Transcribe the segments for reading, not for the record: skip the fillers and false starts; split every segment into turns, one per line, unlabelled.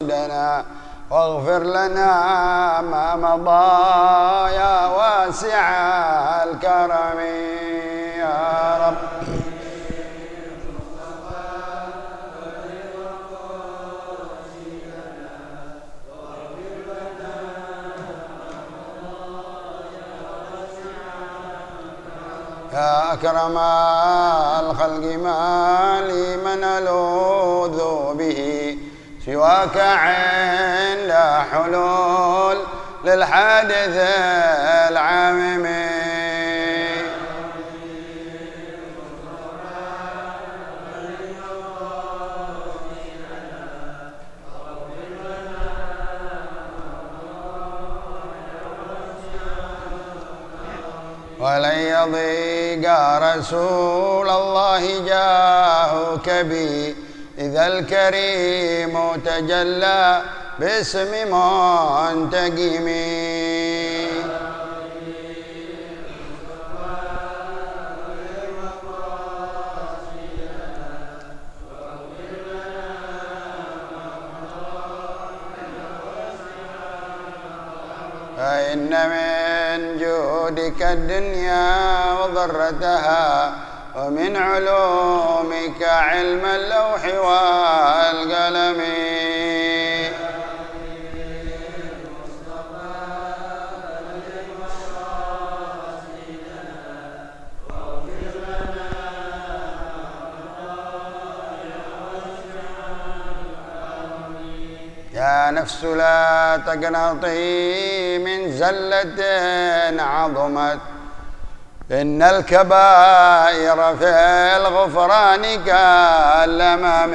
مقاصدنا واغفر لنا ما مضى يا واسع الكرم يا رب. يا أكرم الخلق ما لي من ألوذ به سواك عند حلول للحادث العامم. ولن يضيق رسول الله جاهك بي إذا الكريم تجلى باسم منتقم. فإن من جودك الدنيا وضرتها ومن علومك علم اللوح والقلم. يا نفس لا تقنطي من زلة عظمت إن الكبائر في الغفران كالأمام.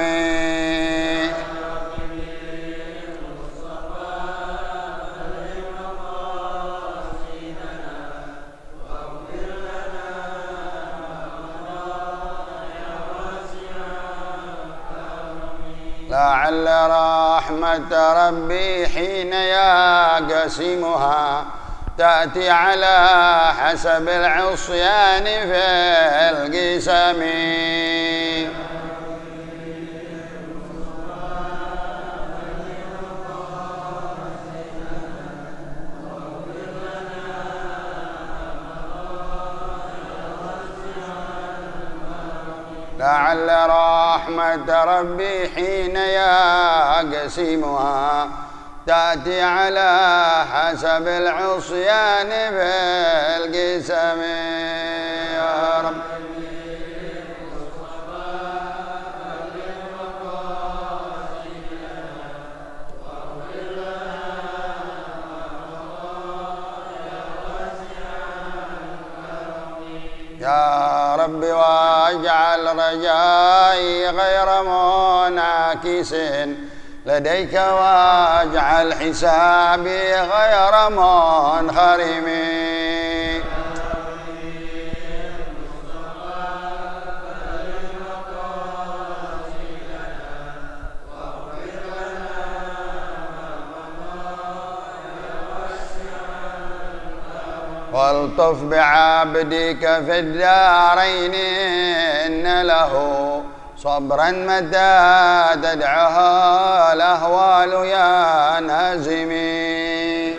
لعل رحمة ربي حين يقسمها تأتي على حسب العصيان في القسم. لعل رحمة ربي حين يقسمها تأتي على حسب العصيان في القسم يا رب. يا رب واجعل رجائي غير منعكس لديك واجعل حسابي غير منخرم. والطف بعبدك في الدارين إن له صبرا متى تدعها الأهوال يا نازمي.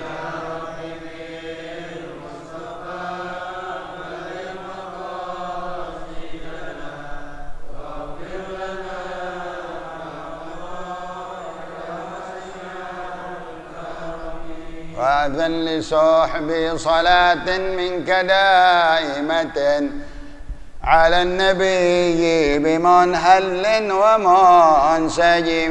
وأذن لصحبي صلاة منك دائمة على النبي بمنهل ومنسجم.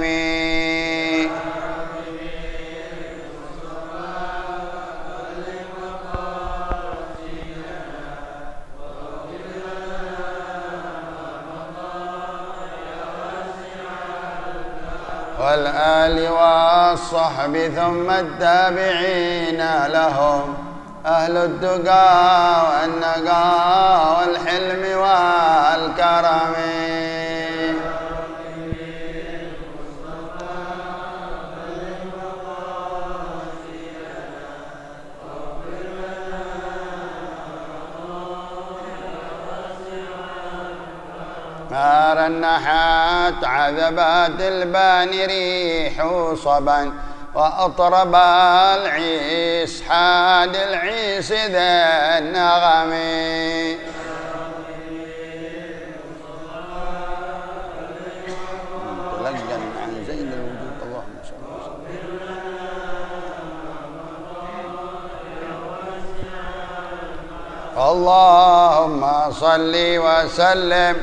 والآل والصحب ثم التابعين لهم أهل التقى والنقى والحلم والكرم. ما نحت عذبات البان ريح صبا وأطرب العيس حاد العيس ذا النغم تلقن عن زين الوجود اللهم صل وسلم اللهم صل وسلم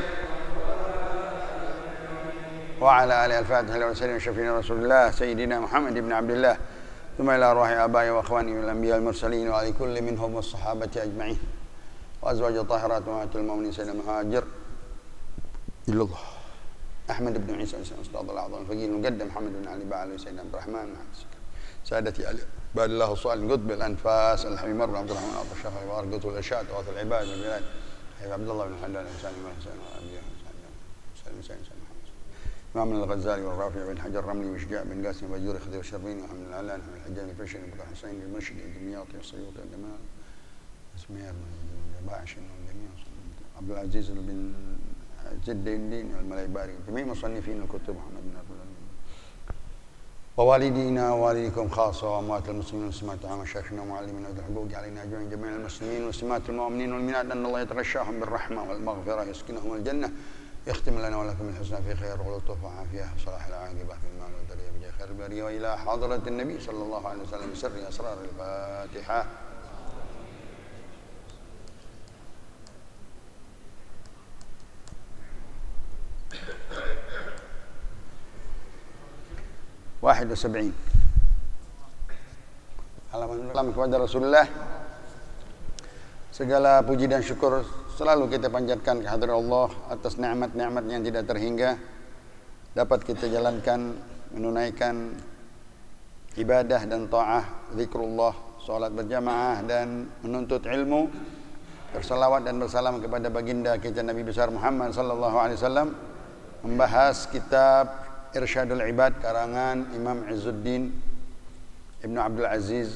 وعلى آله الفاتحة وسلم شفينا رسول الله سيدنا محمد بن عبد الله ثم إلى أرواح آبائي وأخواني من الأنبياء المرسلين وعلى كل منهم والصحابة أجمعين وأزواج الطاهرات وأمهات المؤمنين سيدنا مهاجر إلى الله أحمد بن عيسى الأستاذ الأعظم الفقيه المقدم محمد بن علي بعلي سيدنا عبد الرحمن سادتي علي بعد الله الصالح قطب الأنفاس الحبيب مرة عبد الرحمن عبد الشافعي وأرقط الأشياء وأرث العباد والبلاد عبد الله بن حلال الإنسان والإنسان والأنبياء سلم إمام الغزالي والرافع بن حجر الرملي وشجاع بن قاسم وبجور خذي والشربيني وحمد العلان وحمد الحجاج الفشري بن الحسين المرشدي الدمياطي والسيوطي والجمال اسمير باعش والجميع عبد العزيز بن جد الدين والملايباري جميع مصنفين الكتب محمد بن عبد الله ووالدينا ووالديكم خاصة وأموات المسلمين والمسلمات ومشايخنا ومعلمينا وذوي الحقوق علينا أجمعين جميع المسلمين والمسلمات والمؤمنين والمؤمنات أن الله يتغشاهم بالرحمة والمغفرة يسكنهم الجنة يختم لنا ولكم الحسنى في خير واللطف وعافية وصلاح العاقبة في المال والذرية بجاه خير البرية وإلى حضرة النبي صلى الله عليه وسلم بسر أسرار الفاتحة. واحد وسبعين Salam kepada Rasulullah. Segala puji dan syukur selalu kita panjatkan kehadirat Allah atas nikmat-nikmat yang tidak terhingga dapat kita jalankan menunaikan ibadah dan ta'ah, zikrullah, salat berjamaah dan menuntut ilmu, bersalawat dan bersalam kepada baginda kita Nabi besar Muhammad sallallahu alaihi wasallam, membahas kitab Irsyadul Ibad karangan Imam Izzuddin Ibnu Abdul Aziz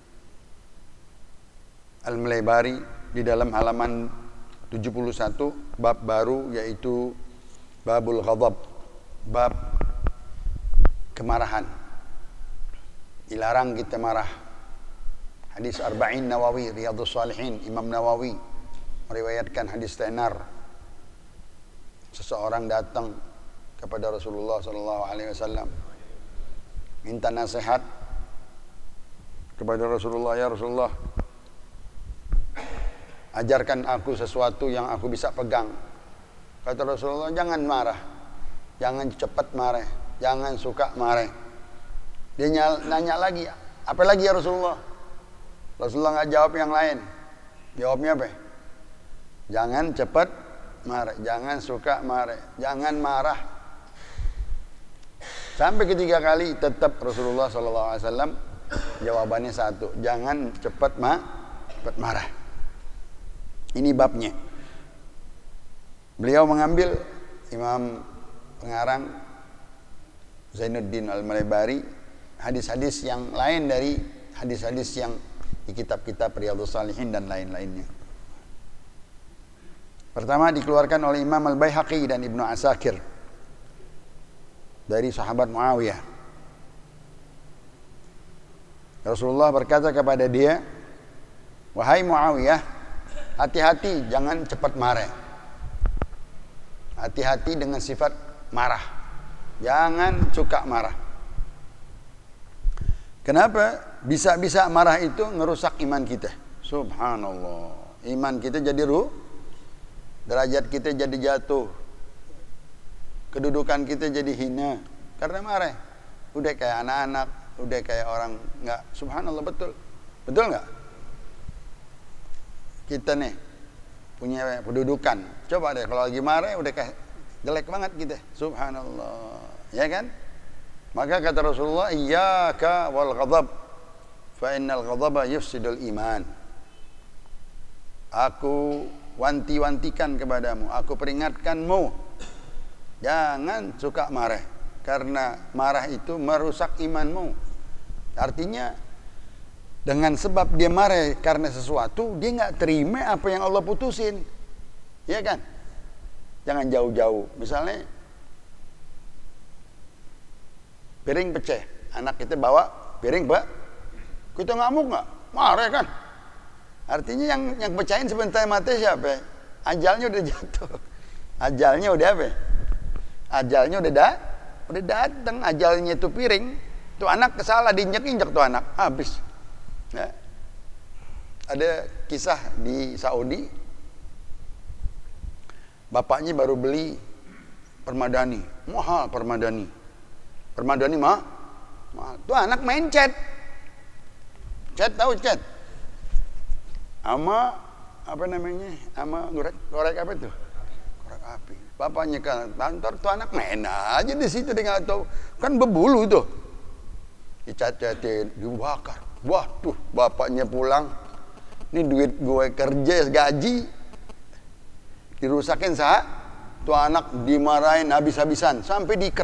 Al-Mulaybari di dalam halaman 71 bab baru yaitu Babul Ghadab, bab kemarahan. Dilarang kita marah. Hadis Arba'in Nawawi, Riyadhus Shalihin, Imam Nawawi meriwayatkan hadis tenar. Seseorang datang kepada Rasulullah sallallahu alaihi wasallam minta nasihat kepada Rasulullah, ya Rasulullah, ajarkan aku sesuatu yang aku bisa pegang. Kata Rasulullah, jangan marah, jangan cepat marah, jangan suka marah. Dia nanya lagi, apa lagi ya Rasulullah? Rasulullah nggak jawab yang lain. Jawabnya apa? Jangan cepat marah, jangan suka marah, jangan marah. Sampai ketiga kali tetap Rasulullah SAW jawabannya satu, jangan cepat marah. Ini babnya. Beliau mengambil Imam pengarang Zainuddin Al-Mulaybari hadis-hadis yang lain dari hadis-hadis yang di kitab-kitab Riyadhus Shalihin dan lain-lainnya. Pertama dikeluarkan oleh Imam Al-Baihaqi dan Ibnu Asakir dari sahabat Muawiyah. Rasulullah berkata kepada dia, wahai Muawiyah, hati-hati jangan cepat marah. Hati-hati dengan sifat marah. Jangan suka marah. Kenapa? Bisa-bisa marah itu ngerusak iman kita. Subhanallah. Iman kita jadi derajat kita jadi jatuh. Kedudukan kita jadi hina karena marah. Udah kayak anak-anak, udah kayak orang enggak. Subhanallah, betul. Betul enggak? Kita nih punya kedudukan. Coba deh kalau lagi marah udah kayak jelek banget kita. Subhanallah. Ya kan? Maka kata Rasulullah, iyyaka wal ghadab fa innal ghadaba yufsidul iman. Aku wanti-wantikan kepadamu, aku peringatkanmu, jangan suka marah, karena marah itu merusak imanmu. Artinya dengan sebab dia marah karena sesuatu, dia nggak terima apa yang Allah putusin, ya kan? Jangan jauh-jauh. Misalnya piring pecah, anak kita bawa piring, Pak. Kita ngamuk nggak? Marah kan? Artinya yang pecahin sebentar mati siapa? Ajalnya udah jatuh. Ajalnya udah apa? Ajalnya udah datang. Ajalnya itu piring. Tuh anak kesalah, diinjak-injak tuh anak, habis. Ya. Ada kisah di Saudi. Bapaknya baru beli permadani, mahal permadani. Permadani mahal. Tuh anak main cat. Cat tahu cat? Ama apa namanya? Ama korek apa tuh? Korek api. Bapaknya kan kantor, tuh anak main aja di situ, dia nggak tahu. Kan berbulu tuh. Dicat-catin, dibakar. Wah tuh bapaknya pulang. Ini duit gue kerja gaji. Dirusakin sah. Tuh anak dimarahin habis-habisan sampai diikat.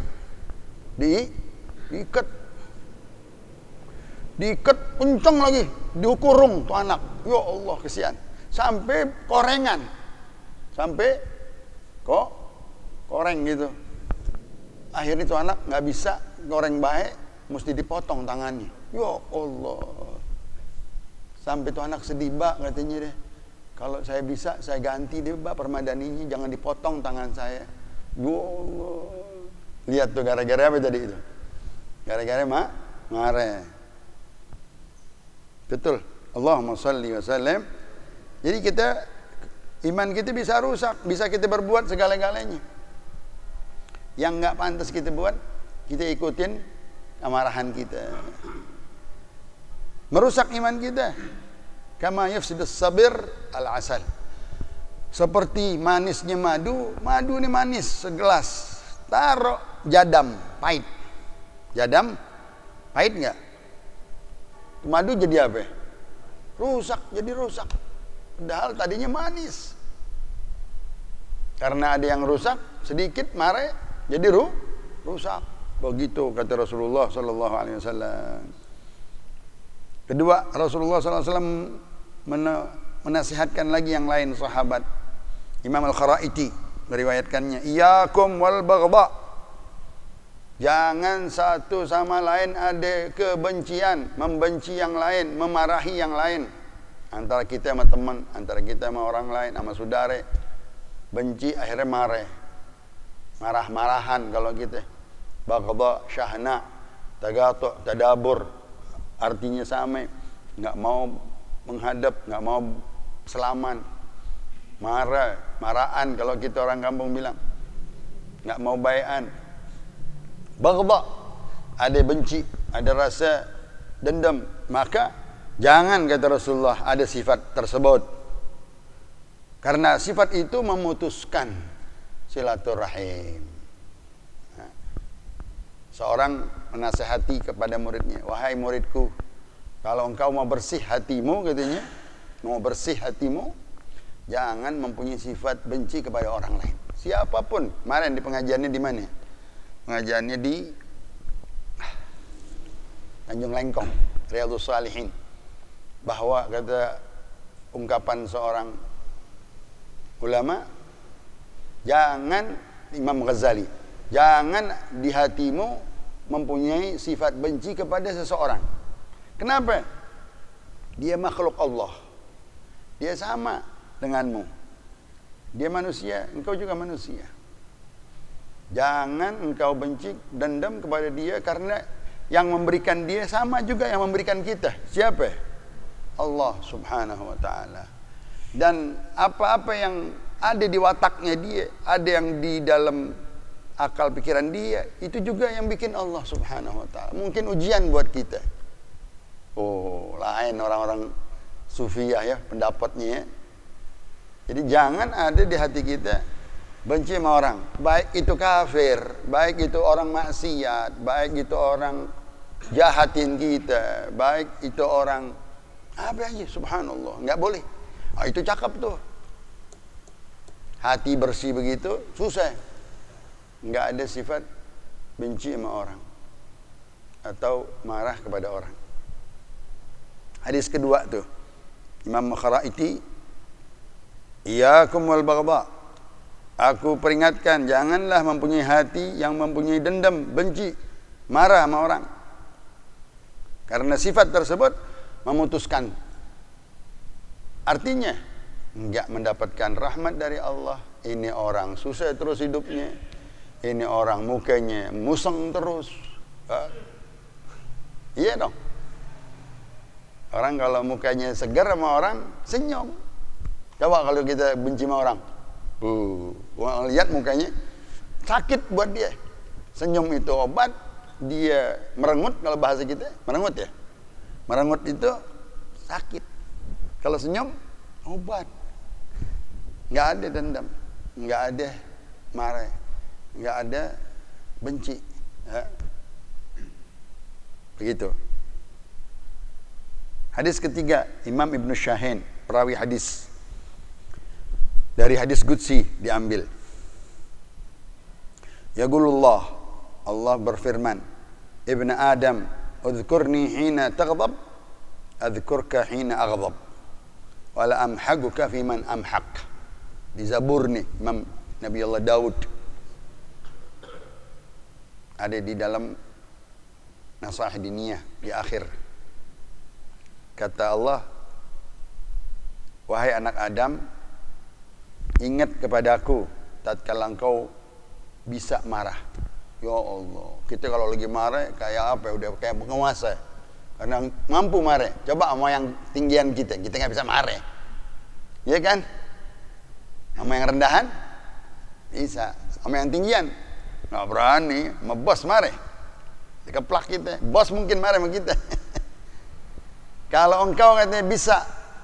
Diikat kenceng lagi, dikurung tuh anak. Ya Allah kesian. Sampai korengan. Sampai koreng gitu. Akhirnya tuh anak nggak bisa goreng baik, mesti dipotong tangannya. Ya Allah. Sampai tuh anak sedih, Mbak, katanya deh. Kalau saya bisa, saya ganti deh, Mbak, permadaninya, jangan dipotong tangan saya. Ya Allah. Lihat tuh gara-gara apa tadi itu? Gara-gara marah. Betul. Allahumma shalli wa sallim. Jadi iman kita bisa rusak, bisa kita berbuat segala-galanya. Yang nggak pantas kita buat, kita ikutin kemarahan kita. Merusak iman kita. Kama yafsidus sabir al-asal. Seperti manisnya madu ini manis segelas. Taruh jadam, pahit. Jadam pahit enggak? Madu jadi apa? Jadi rusak. Padahal tadinya manis. Karena ada yang rusak, sedikit marah jadi rusak. Begitu kata Rasulullah sallallahu alaihi wasallam. Kedua, Rasulullah sallallahu alaihi wasallam menasihatkan lagi yang lain sahabat. Imam Al-Kharaiti meriwayatkannya, "Iyyakum wal baghdha." Jangan satu sama lain ada kebencian, membenci yang lain, memarahi yang lain. Antara kita sama teman, antara kita sama orang lain, sama saudara. Benci akhirnya marah-marahan kalau kita. Baghdha, syahna, tagatu', tadabur. Artinya sama, nggak mau menghadap, nggak mau selaman, marahan kalau kita orang kampung bilang, nggak mau baian. Baghdha, ada benci, ada rasa dendam, maka jangan kata Rasulullah ada sifat tersebut, karena sifat itu memutuskan silaturahim. Seorang menasihati kepada muridnya, wahai muridku, kalau engkau mau bersih hatimu, katanya, mau bersih hatimu, jangan mempunyai sifat benci kepada orang lain. Siapapun. Kemarin di pengajiannya di mana? Pengajiannya di Tanjung Lengkong, Riyadhus Shalihin. Bahwa kata ungkapan seorang ulama, jangan, Imam Ghazali, jangan di hatimu mempunyai sifat benci kepada seseorang. Kenapa? Dia makhluk Allah. Dia sama denganmu. Dia manusia, engkau juga manusia. Jangan engkau benci, dendam kepada dia, karena yang memberikan dia sama juga yang memberikan kita. Siapa? Allah subhanahu wa ta'ala. Dan apa-apa yang ada di wataknya dia, ada yang di dalam akal pikiran dia, itu juga yang bikin Allah subhanahu wa ta'ala. Mungkin ujian buat kita. Oh, lain orang-orang sufiyah ya pendapatnya ya. Jadi jangan ada di hati kita benci sama orang, baik itu kafir, baik itu orang maksiat, baik itu orang jahatin kita, baik itu orang apa aja, subhanallah, nggak boleh. Itu cakep tuh. Hati bersih begitu susah. Nggak ada sifat benci sama orang atau marah kepada orang. Hadis kedua tuh, Imam Kharaiti, iyyakum wal baghdha. Aku peringatkan, janganlah mempunyai hati yang mempunyai dendam, benci, marah sama orang. Karena sifat tersebut memutuskan. Artinya, enggak mendapatkan rahmat dari Allah. Ini orang susah terus hidupnya. Ini orang mukanya museng terus. Iya dong. Orang kalau mukanya segar sama orang, senyum. Coba kalau kita benci sama orang. Lihat mukanya sakit buat dia. Senyum itu obat, dia merengut kalau bahasa kita, merengut ya. Merengut itu sakit. Kalau senyum obat. Enggak ada dendam, enggak ada marah, enggak ada benci. Ya. Begitu. Hadis ketiga, Imam Ibn Syahin, perawi hadis. Dari hadis Qudsi diambil. Yaqulullah, Allah berfirman, Ibn Adam, udhkurni hina taghdab, adhkurka hina aghdab. Wala amhaguka fi man amhaq. Di Zabur nih, Imam Nabi Allah Daud. Ada di dalam Nasah Diniyah di akhir. Kata Allah, wahai anak Adam, ingat kepadaku tatkala engkau bisa marah. Ya Allah, kita kalau lagi marah kayak apa? Udah kayak penguasa. Karena mampu marah. Coba sama yang tinggian kita nggak bisa marah. Iya kan? Sama yang rendahan bisa. Sama yang tinggian nggak berani. Sama bos marah. Dikeplak kita. Bos mungkin marah sama kita. Kalau engkau katanya bisa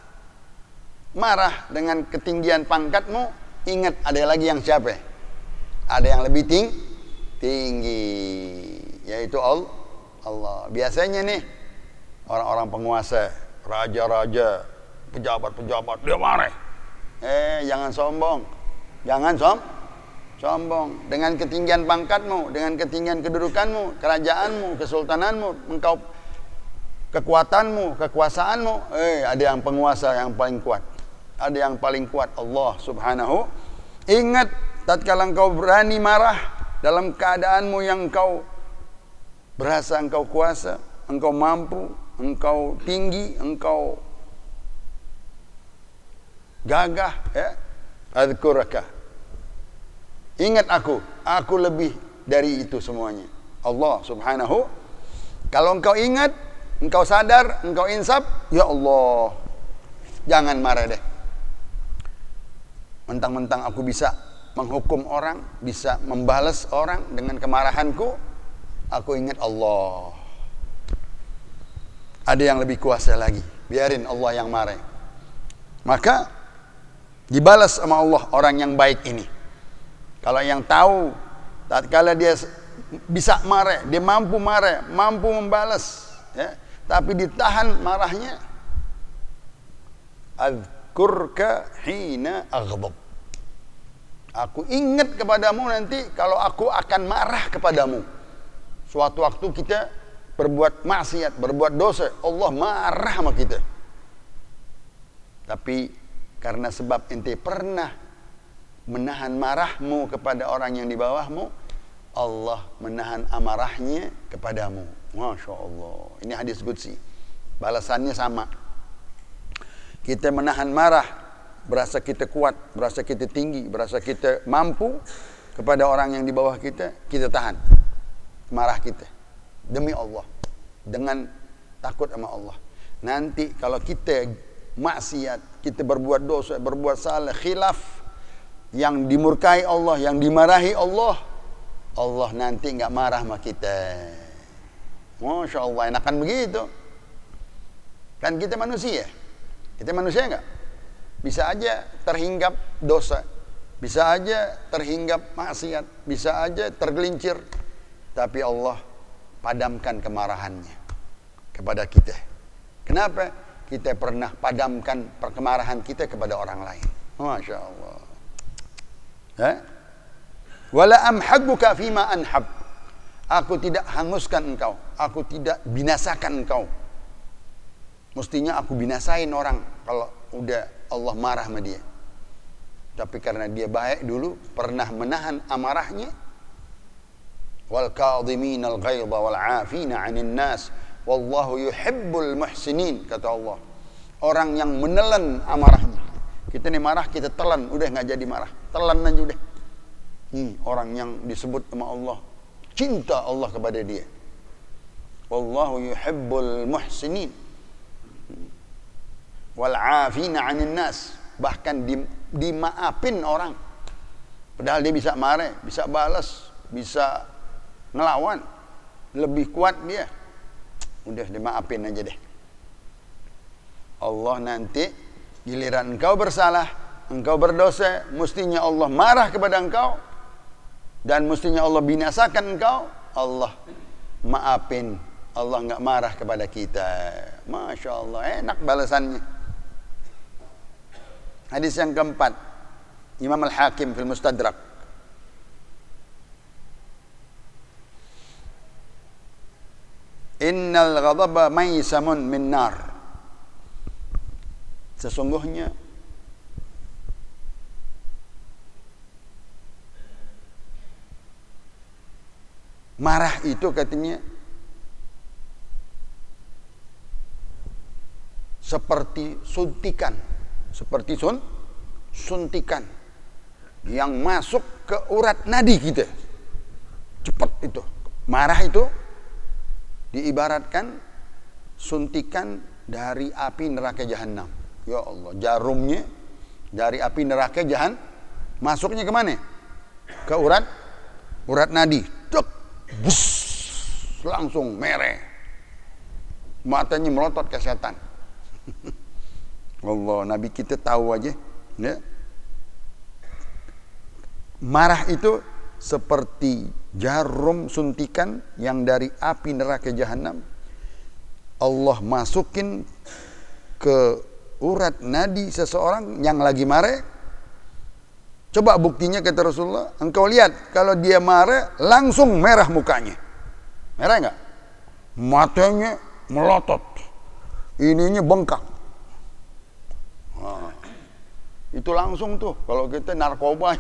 marah dengan ketinggian pangkatmu, ingat ada lagi yang siapa? Ada yang lebih tinggi, yaitu Allah. Biasanya nih orang-orang penguasa, raja-raja, pejabat-pejabat, dia marah. Jangan sombong. Jangan sombong. Dengan ketinggian pangkatmu, dengan ketinggian kedudukanmu, kerajaanmu, kesultananmu, engkau kekuatanmu, kekuasaanmu, ada yang penguasa yang paling kuat. Ada yang paling kuat, Allah Subhanahu. Ingat tatkala engkau berani marah dalam keadaanmu yang engkau berasa engkau kuasa, engkau mampu, engkau tinggi, engkau gagah, ya. Adzkuraka. Ingat aku lebih dari itu semuanya. Allah Subhanahu. Kalau engkau ingat, engkau sadar, engkau insaf, ya Allah, jangan marah deh. Mentang-mentang aku bisa menghukum orang, bisa membalas orang dengan kemarahanku, aku ingat Allah. Ada yang lebih kuasa lagi. Biarin Allah yang marah. Maka dibalas sama Allah orang yang baik ini. Kalau yang tahu tatkala dia bisa marah, dia mampu marah, mampu membalas, ya, tapi ditahan marahnya. Adzkurka hina aghdab. Aku ingat kepadamu nanti kalau aku akan marah kepadamu. Suatu waktu kita berbuat maksiat, berbuat dosa, Allah marah sama kita. Tapi karena sebab ente pernah menahan marahmu kepada orang yang di bawahmu, Allah menahan amarahnya kepadamu. Masya Allah. Ini hadis Qudsi. Balasannya sama. Kita menahan marah, berasa kita kuat, berasa kita tinggi, berasa kita mampu kepada orang yang di bawah kita, kita tahan marah kita demi Allah, dengan takut sama Allah. Nanti kalau kita maksiat, kita berbuat dosa, berbuat salah, khilaf, yang dimurkai Allah, yang dimarahi Allah, Allah nanti nggak marah sama kita. Masya Allah, enakan begitu. Kan kita manusia nggak? Bisa aja terhinggap dosa, bisa aja terhinggap maksiat, bisa aja tergelincir, tapi Allah padamkan kemarahannya kepada kita. Kenapa? Kita pernah padamkan kemarahan kita kepada orang lain. Masya Allah. Wala amhaguka fima anhab. Aku tidak hanguskan engkau, aku tidak binasakan engkau. Mestinya aku binasain orang kalau udah Allah marah sama dia. Tapi karena dia baik dulu, pernah menahan amarahnya. Wal kadhiminal ghaidha wal 'afina 'anil nas wallahu yuhibbul muhsinin, kata Allah. Orang yang menelan amarahnya. Kita nih marah, kita telan, udah nggak jadi marah, telan aja udah. Orang yang disebut sama Allah, cinta Allah kepada dia. Wallahu yuhibbul muhsinin wal 'afina 'anil nas, bahkan dimaafin orang. Padahal dia bisa marah, bisa balas, bisa ngelawan, lebih kuat dia. Udah dimaafin aja deh. Allah nanti giliran engkau bersalah, engkau berdosa, mestinya Allah marah kepada engkau dan mestinya Allah binasakan engkau. Allah maafin, Allah enggak marah kepada kita. Masya Allah, enak balasannya. Hadis yang keempat, Imam Al-Hakim fil Mustadrak. Innal ghadaba maisamun min nar. Sesungguhnya marah itu katanya seperti suntikan, seperti suntikan yang masuk ke urat nadi kita. Cepat itu. Marah itu diibaratkan suntikan dari api neraka jahanam. Ya Allah, jarumnya dari api neraka jahanam masuknya ke mana? Ke urat nadi. Tuk, bus, langsung merah. Matanya melotot ke setan. Allah, Nabi kita tahu aja, ya. Marah itu seperti jarum suntikan yang dari api neraka jahanam Allah masukin ke urat nadi seseorang yang lagi marah. Coba buktinya, kata Rasulullah, engkau lihat kalau dia marah langsung merah mukanya. Merah enggak? Matanya melotot, ininya bengkak. Nah, itu langsung tuh kalau kita narkoba.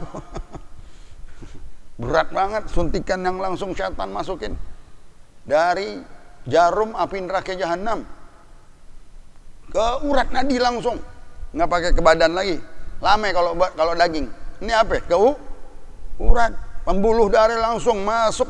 Berat banget suntikan yang langsung setan masukin dari jarum api neraka jahanam ke urat nadi langsung, nggak pakai ke badan lagi. Lame kalau daging. Ini apa? Ke urat, pembuluh darah langsung masuk.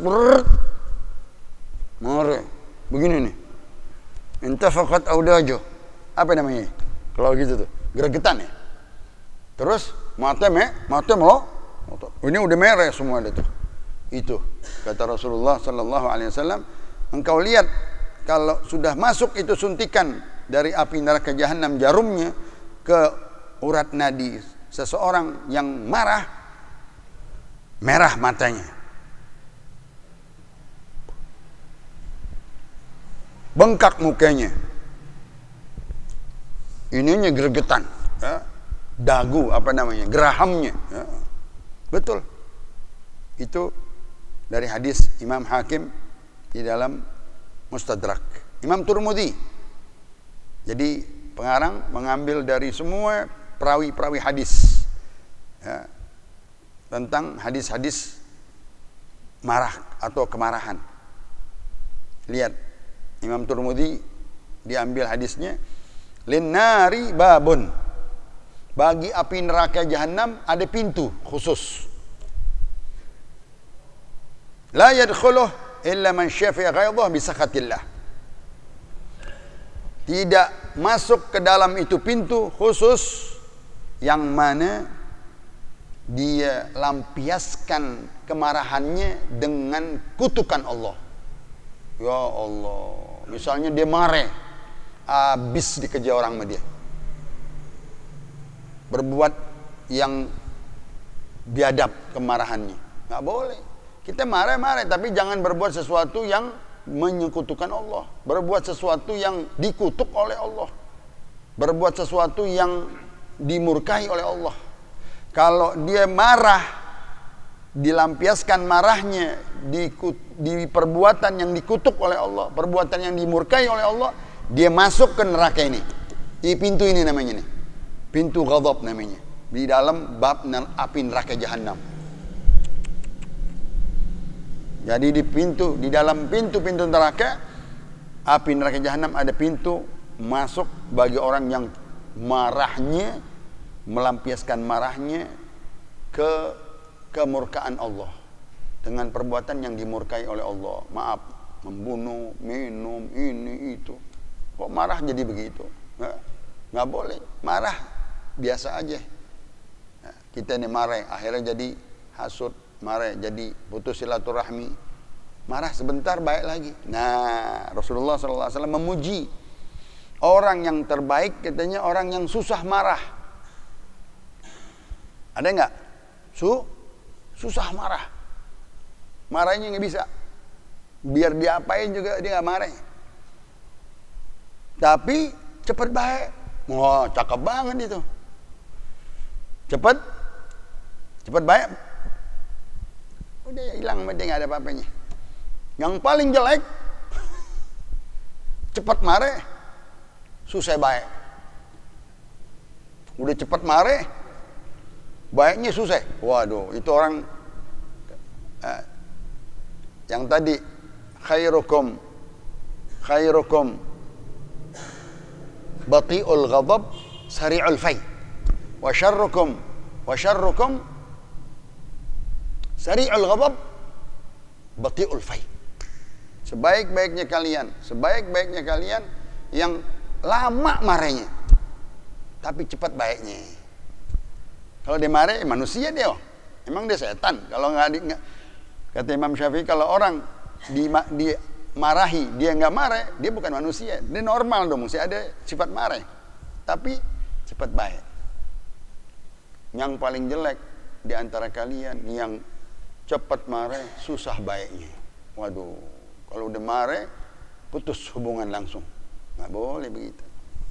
Mare, begini nih. Intafaqat audajo. Apa namanya? Kalau gitu tuh, gregetan ya. Terus mata melotot. Ini udah merah semua itu. Itu kata Rasulullah sallallahu alaihi wasallam, engkau lihat kalau sudah masuk itu suntikan dari api neraka jahanam jarumnya ke urat nadi seseorang yang marah, merah matanya, bengkak mukanya, ininya gregetan, ya. Dagu apa namanya, gerahamnya, ya. Betul. Itu dari hadis Imam Hakim di dalam Mustadrak. Imam Tirmidzi. Jadi pengarang mengambil dari semua perawi-perawi hadis, ya, tentang hadis-hadis marah atau kemarahan. Lihat, Imam Tirmidzi diambil hadisnya, linnari babun. Bagi api neraka jahanam ada pintu khusus. La yadkhuluh illa man syafi'a ghaidhah bi sakhatillah. Tidak masuk ke dalam itu pintu khusus yang mana dia lampiaskan kemarahannya dengan kutukan Allah. Ya Allah, misalnya dia marah, habis dikejar orang sama dia, berbuat yang biadab kemarahannya. Nggak boleh. Kita marah-marah, tapi jangan berbuat sesuatu yang menyekutukan Allah, berbuat sesuatu yang dikutuk oleh Allah, berbuat sesuatu yang dimurkai oleh Allah. Kalau dia marah, dilampiaskan marahnya di perbuatan yang dikutuk oleh Allah, perbuatan yang dimurkai oleh Allah, dia masuk ke neraka ini. Di pintu ini namanya nih, pintu ghadab namanya. di dalam bab api neraka jahanam. Jadi di dalam pintu-pintu neraka, api neraka jahanam ada pintu masuk bagi orang yang marahnya, melampiaskan marahnya ke kemurkaan Allah dengan perbuatan yang dimurkai oleh Allah. Maaf, membunuh, minum, ini itu. Kok marah jadi begitu? Nggak boleh. Marah biasa aja. Nah, kita ini marah, akhirnya jadi hasud, marah jadi putus silaturahmi. Marah sebentar baik lagi. Nah, Rasulullah SAW memuji orang yang terbaik, katanya orang yang susah marah. Ada nggak? Susah marah. Marahnya nggak bisa. Biar diapain juga dia nggak marah. Tapi cepat baik. Wah, cakep banget itu. Cepat baik. Udah hilang, dia nggak ada apa-apanya. Yang paling jelek, cepat marah, susah baik. Udah cepat marah, baiknya susah. Waduh, itu orang yang tadi khairukum bati'ul ghadab sari'ul fay wa syarrukum sari'ul ghadab bati'ul fay. Sebaik-baiknya kalian yang lama marahnya tapi cepat baiknya. Kalau dia marah manusia dia. Emang dia setan? Kalau nggak kata Imam Syafi'i, kalau orang dimarahi dia nggak marah, dia bukan manusia. Dia normal dong, mesti ada sifat marah. Tapi cepat baik. Yang paling jelek di antara kalian yang cepat marah, susah baiknya. Waduh, kalau udah marah putus hubungan langsung. Nggak boleh begitu.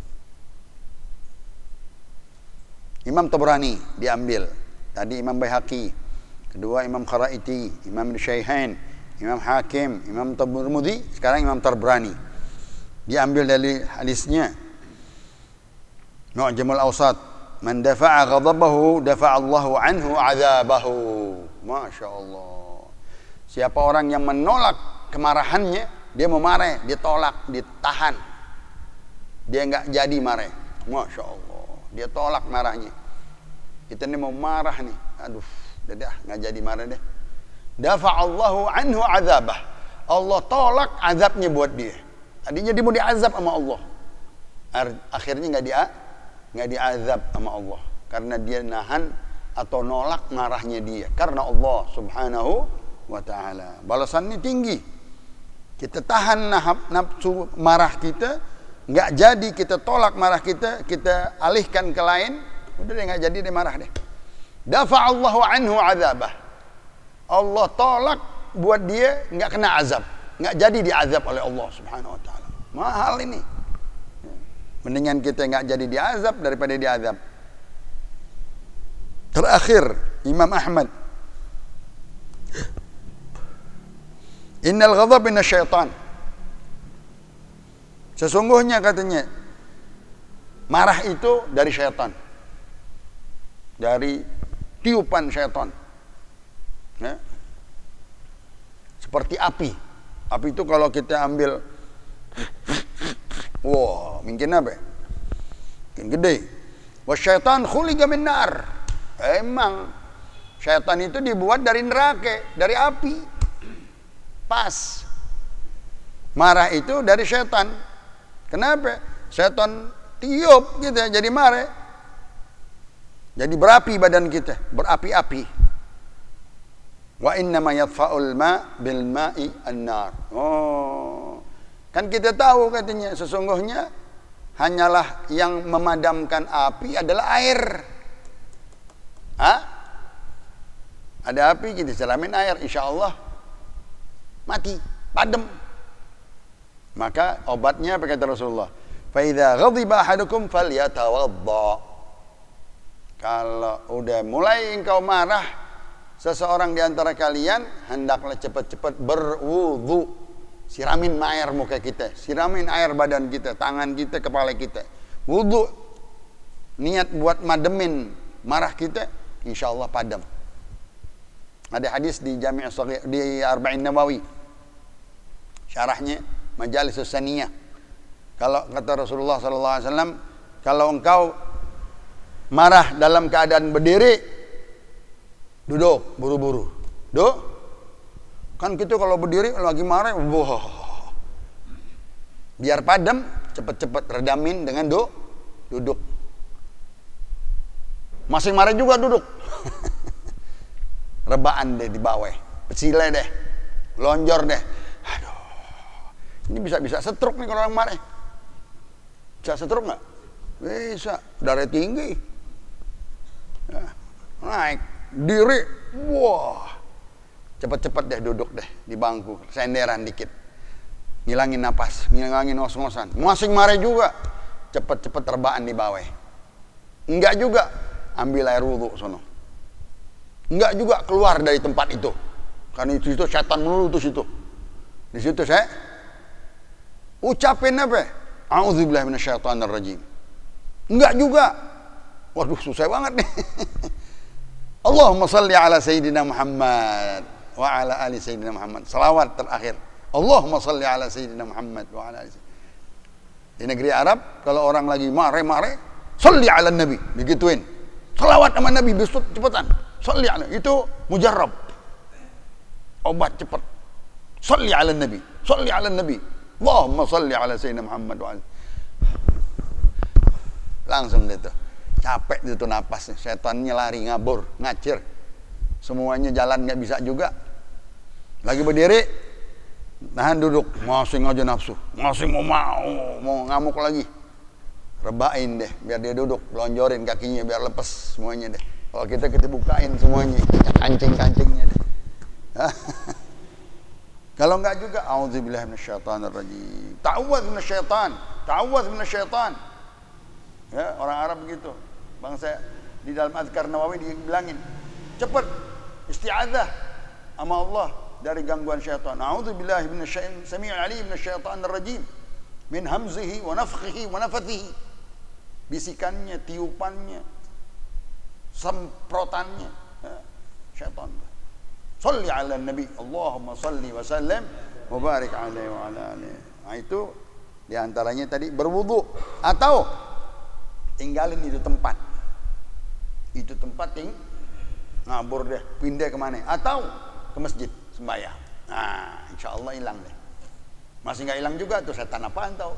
Imam Tabrani diambil. Tadi Imam Baihaqi, kedua Imam Kharaiti, Imam Syaihain, Imam Hakim, Imam Tirmidzi, sekarang Imam Tabrani. Diambil dari hadisnya. Mu'jamul Awsat, man dafa'a ghadabahu dafa'a Allahu anhu 'adzabahu. Masya Allah. Siapa orang yang menolak kemarahannya, dia mau marah, dia tolak, dia tahan. Dia enggak jadi marah. Masya Allah. Dia tolak marahnya. Kita ini mau marah nih. Aduh, dah enggak jadi marah deh. Dafa'allahu anhu 'adzabah. Allah tolak azabnya buat dia. Tadinya dia mau diazab sama Allah. Akhirnya enggak diazab sama Allah karena dia nahan atau nolak marahnya dia karena Allah Subhanahu wa taala. Balasannya tinggi. Kita tahan nafsu marah kita, enggak jadi kita tolak marah kita alihkan ke lain, udah dia enggak jadi dia marah deh. Dafa'allahu anhu 'adzabah. Allah tolak buat dia enggak kena azab, enggak jadi diazab oleh Allah Subhanahu wa taala. Mahal ini. Mendingan kita enggak jadi diazab daripada diazab. Terakhir Imam Ahmad, innal ghadab minasyaitan. Sesungguhnya katanya marah itu dari syaitan, dari tiupan syaitan. Ya. Seperti api. Api itu kalau kita ambil, wah, mungkin apa? Mungkin gede. Wasyaitan khuliqa min nar. Emang syaitan itu dibuat dari neraka, dari api. Pas. Marah itu dari syaitan. Kenapa? Syaitan tiup kita jadi marah. Jadi berapi badan kita, berapi-api. Wa innama yadfa'ul ma bil ma'i an-nar. Oh. Kan kita tahu katanya sesungguhnya hanyalah yang memadamkan api adalah air. Ada api kita siramin air, insyaallah mati, padam. Maka obatnya apa kata Rasulullah? Fa idza ghadiba ahadukum falyatawadda. Kalau udah mulai engkau marah seseorang di antara kalian, hendaklah cepat-cepat berwudu. Siramin air muka kita, siramin air badan kita, tangan kita, kepala kita. Wudu niat buat mademin marah kita, insya Allah padam. Ada hadis di Jami' Shaghir di Arba'in Nawawi, syarahnya Majalisus Saniyah. Kalau kata Rasulullah sallallahu alaihi wasallam, kalau engkau marah dalam keadaan berdiri, duduk buru-buru. Duduk. Kan kita kalau berdiri lagi marah, wah. Biar padam, cepat-cepat redamin dengan duduk. Masih marah juga duduk. Rebaan deh di bawah, pecile deh, lonjor deh. Aduh, ini bisa stroke nih kalau orang marah. Bisa stroke nggak? Bisa, darah tinggi. Ya, naik, diri, wah. Cepet-cepet deh duduk deh di bangku, senderan dikit. Ngilangin napas, ngilangin ngos-ngosan. Masih marah juga, cepet-cepet rebaan di bawah. Enggak juga, ambil air wudhu sono. Enggak juga keluar dari tempat itu. Karena itu setan melulu tuh situ. Di situ saya ucapin apa? A'udzubillahi minasyaitonirrajim. Enggak juga. Waduh, susah banget nih. Allahumma salli ala sayyidina Muhammad wa ala ali sayyidina Muhammad. Salawat terakhir. Allahumma salli ala sayyidina Muhammad wa ala ali sayyidina. Di negeri Arab kalau orang lagi marah-marah, salli ala nabi, digituin. Salawat sama Nabi besok cepetan. Salli ala, itu mujarrab. Obat cepat. Salli ala nabi, salli ala nabi. Allahumma salli ala sayyidina Muhammad wa ala. Langsung gitu. Capek itu napas, setannya lari, ngabur, ngacir. Semuanya jalan nggak bisa juga. Lagi berdiri, nahan duduk, masih aja nafsu, masih mau ngamuk lagi. Rebain deh, biar dia duduk, lonjorin kakinya biar lepas semuanya deh. Kalau kita bukain semuanya, kancing-kancingnya deh. Kalau enggak juga, a'udzubillahi minasyaitonirrajim. Ta'awwadz minasyaitan, ta'awwadz minasyaitan. Ya, orang Arab begitu. Bangsa di dalam Azkar Nawawi dibilangin, cepat isti'adzah sama Allah dari gangguan syaitan. A'udzubillahi minasyaitonir samii'il 'aliim minasyaitonir rajim. Min hamzihi wa nafthihi wa nafathihi. Bisikannya, tiupannya, semprotannya, ya, syaitan. Salli ala nabi, Allahumma salli wa sallim wa barik alaihi wa ala alihi. Nah, itu diantaranya tadi berwudu atau tinggalin itu tempat. Itu tempat yang ngabur deh, pindah kemana? Atau ke masjid sembahyang. Nah, insya Allah hilang deh. Masih nggak hilang juga tuh setan apaan tahu?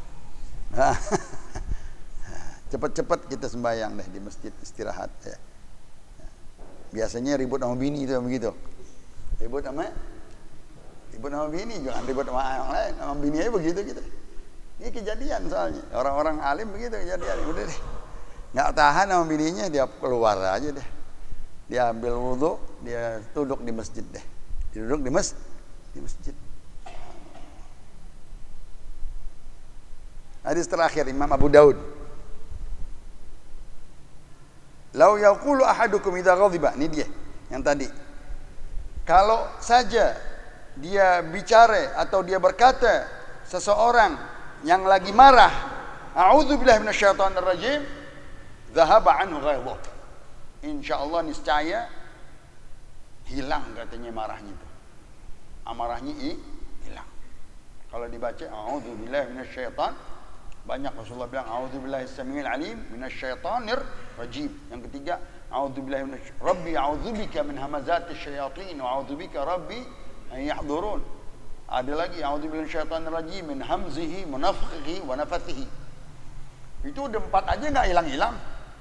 Cepet-cepet kita sembahyang deh di masjid istirahat ya. Biasanya ribut sama bini itu begitu. Ribut sama bini, jangan ribut sama yang lain. Sama bini aja begitu gitu. Ini kejadian soalnya. Orang-orang alim begitu kejadian. Udah deh. Nggak tahan sama bininya, dia keluar aja deh. Dia ambil wudhu, dia duduk di masjid deh. Duduk di masjid. Hadis terakhir Imam Abu Daud. Lau yaqulu ahadukum idza ghadiba, ini dia yang tadi. Kalau saja dia bicara atau dia berkata seseorang yang lagi marah, a'udzubillahi minasyaitonir rajim, dhahaba anhu ghaidhah. Insyaallah niscaya hilang katanya marahnya itu. Amarahnya hilang. Kalau dibaca a'udzubillahi minasyaiton, banyak Rasulullah bilang a'udzubillahi samiil alim minasyaitonir rajim. Yang ketiga a'udzubillahi rabbi a'udzubika min hamazatish syayatin wa a'udzubika rabbi an yahdurun. Ada lagi a'udzubillahi minasyaitonir rajim min hamzihi wa nafthihi wa nafathihi. Itu udah 4 aja enggak hilang-hilang.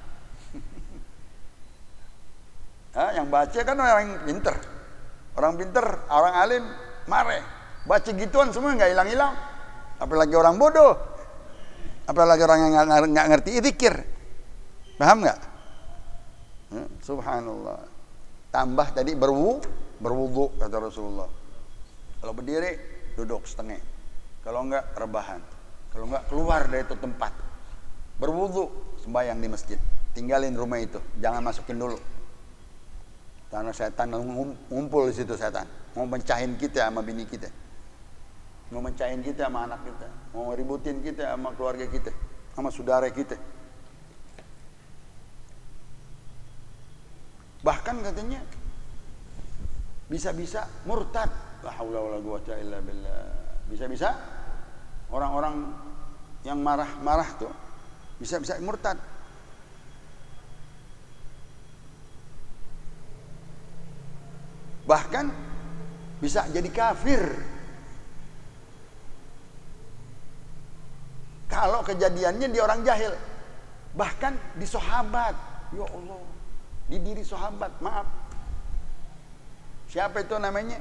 Yang baca kan orang pinter. Orang pinter, orang alim marah. Baca gituan semua enggak hilang-hilang. Apalagi orang bodoh. Apalagi orang yang nggak ngerti zikir, paham nggak? Subhanallah. Tambah tadi berwudu kata Rasulullah. Kalau berdiri duduk setengah. Kalau enggak rebahan. Kalau enggak keluar dari itu tempat. Berwudu sembahyang di masjid. Tinggalin rumah itu, jangan masukin dulu. Karena setan ngumpul di situ setan. Mau mencahin kita sama bini kita. Mau mencahin kita sama anak kita, mau ributin kita sama keluarga kita, sama saudara kita. Bahkan katanya bisa-bisa murtad. La haula wala quwata illa billah. Bisa-bisa orang-orang yang marah-marah tuh bisa-bisa murtad. Bahkan bisa jadi kafir. Kalau kejadiannya di orang jahil. Bahkan di sahabat. Ya Allah. Di diri sahabat. Maaf. Siapa itu namanya?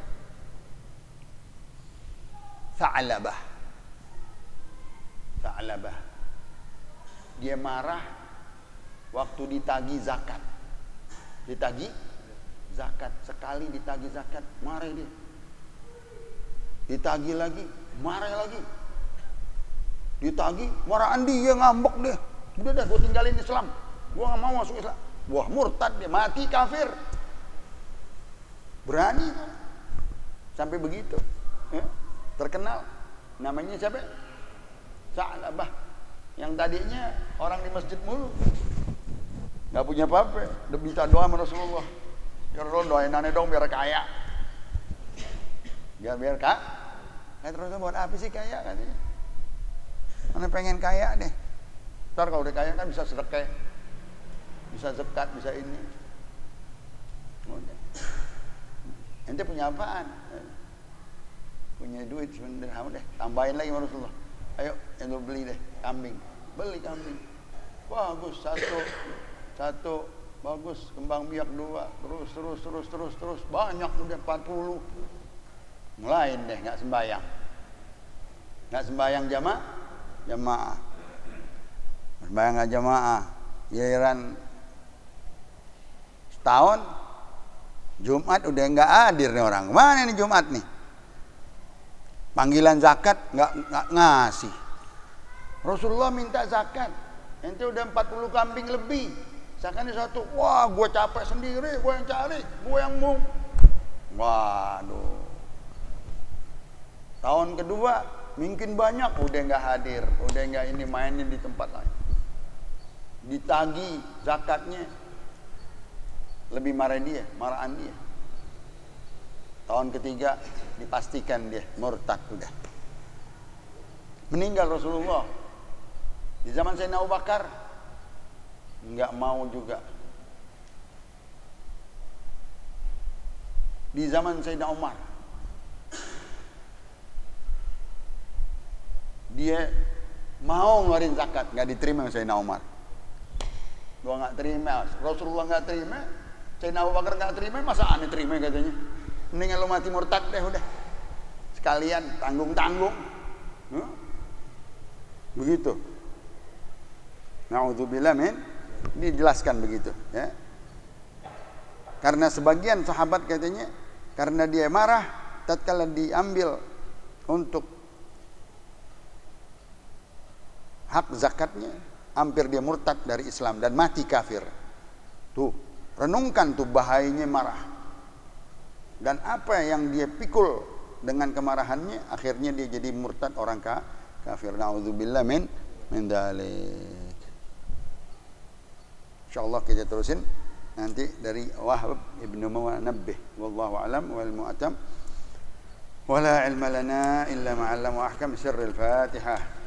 Tha'labah. Tha'labah. Dia marah waktu ditagih zakat. Ditagih zakat. Sekali ditagih zakat, marah dia. Ditagih lagi, marah lagi. Ditagih, marahan dia, ngambek dia. Udah dah, gue tinggalin Islam. Gue gak mau masuk Islam. Wah, murtad dia, mati kafir. Berani tuh. Sampai begitu. Ya. Terkenal. Namanya siapa? Tha'labah. Yang tadinya orang di masjid mulu. Gak punya apa-apa. Udah bisa doa sama Rasulullah. Ya Rasulullah, doain aneh dong biar kaya. Biar kak. Kata Rasulullah, buat apa sih kaya katanya? Mana pengen kaya deh. Ntar kalau udah kaya kan bisa sedekah, bisa zakat, bisa ini. Ente punya apaan? Punya duit sebenarnya deh. Tambahin lagi sama Rasulullah. Ayo, ente beli deh kambing. Beli kambing. Bagus satu. Bagus, kembang biak 2. Terus. Banyak udah 40. Ngelain deh, nggak sembayang. Nggak sembayang jamaah. Sembayang nggak jamaah. Giliran setahun, Jumat udah nggak hadir nih orang. Mana nih Jumat nih? Panggilan zakat nggak ngasih. Rasulullah minta zakat. Ente udah 40 kambing lebih. Zakatnya 1. Wah, gue capek sendiri, gue yang cari, gue yang mau. Waduh. Tahun kedua mungkin banyak udah nggak hadir, udah nggak ini, mainin di tempat lain. Ditagi zakatnya, lebih marahan dia. Tahun ketiga dipastikan dia murtad udah. Meninggal Rasulullah. Di zaman Sayyidina Abu Bakar nggak mau juga. Di zaman Sayyidina Umar dia mau ngeluarin zakat, nggak diterima sama Sayyidina Umar. Gua nggak terima, Rasulullah nggak terima, Sayyidina Abu Bakar nggak terima, masa aneh terima katanya. Mendingan lu mati murtad deh udah. Sekalian tanggung-tanggung. Begitu. Na'udzubillah min. Dijelaskan begitu, ya. Karena sebagian sahabat katanya karena dia marah tatkala diambil untuk hak zakatnya, hampir dia murtad dari Islam dan mati kafir. Tuh, renungkan tuh bahayanya marah. Dan apa yang dia pikul dengan kemarahannya, akhirnya dia jadi murtad, orang kafir. Na'udzubillah min dzalik. Insyaallah kita terusin nanti dari Wahb ibnu Munabbih. Wallahu a'lam wal mu'tam. Wala ilma lana illa ma 'allama wa ahkam sirril Fatihah.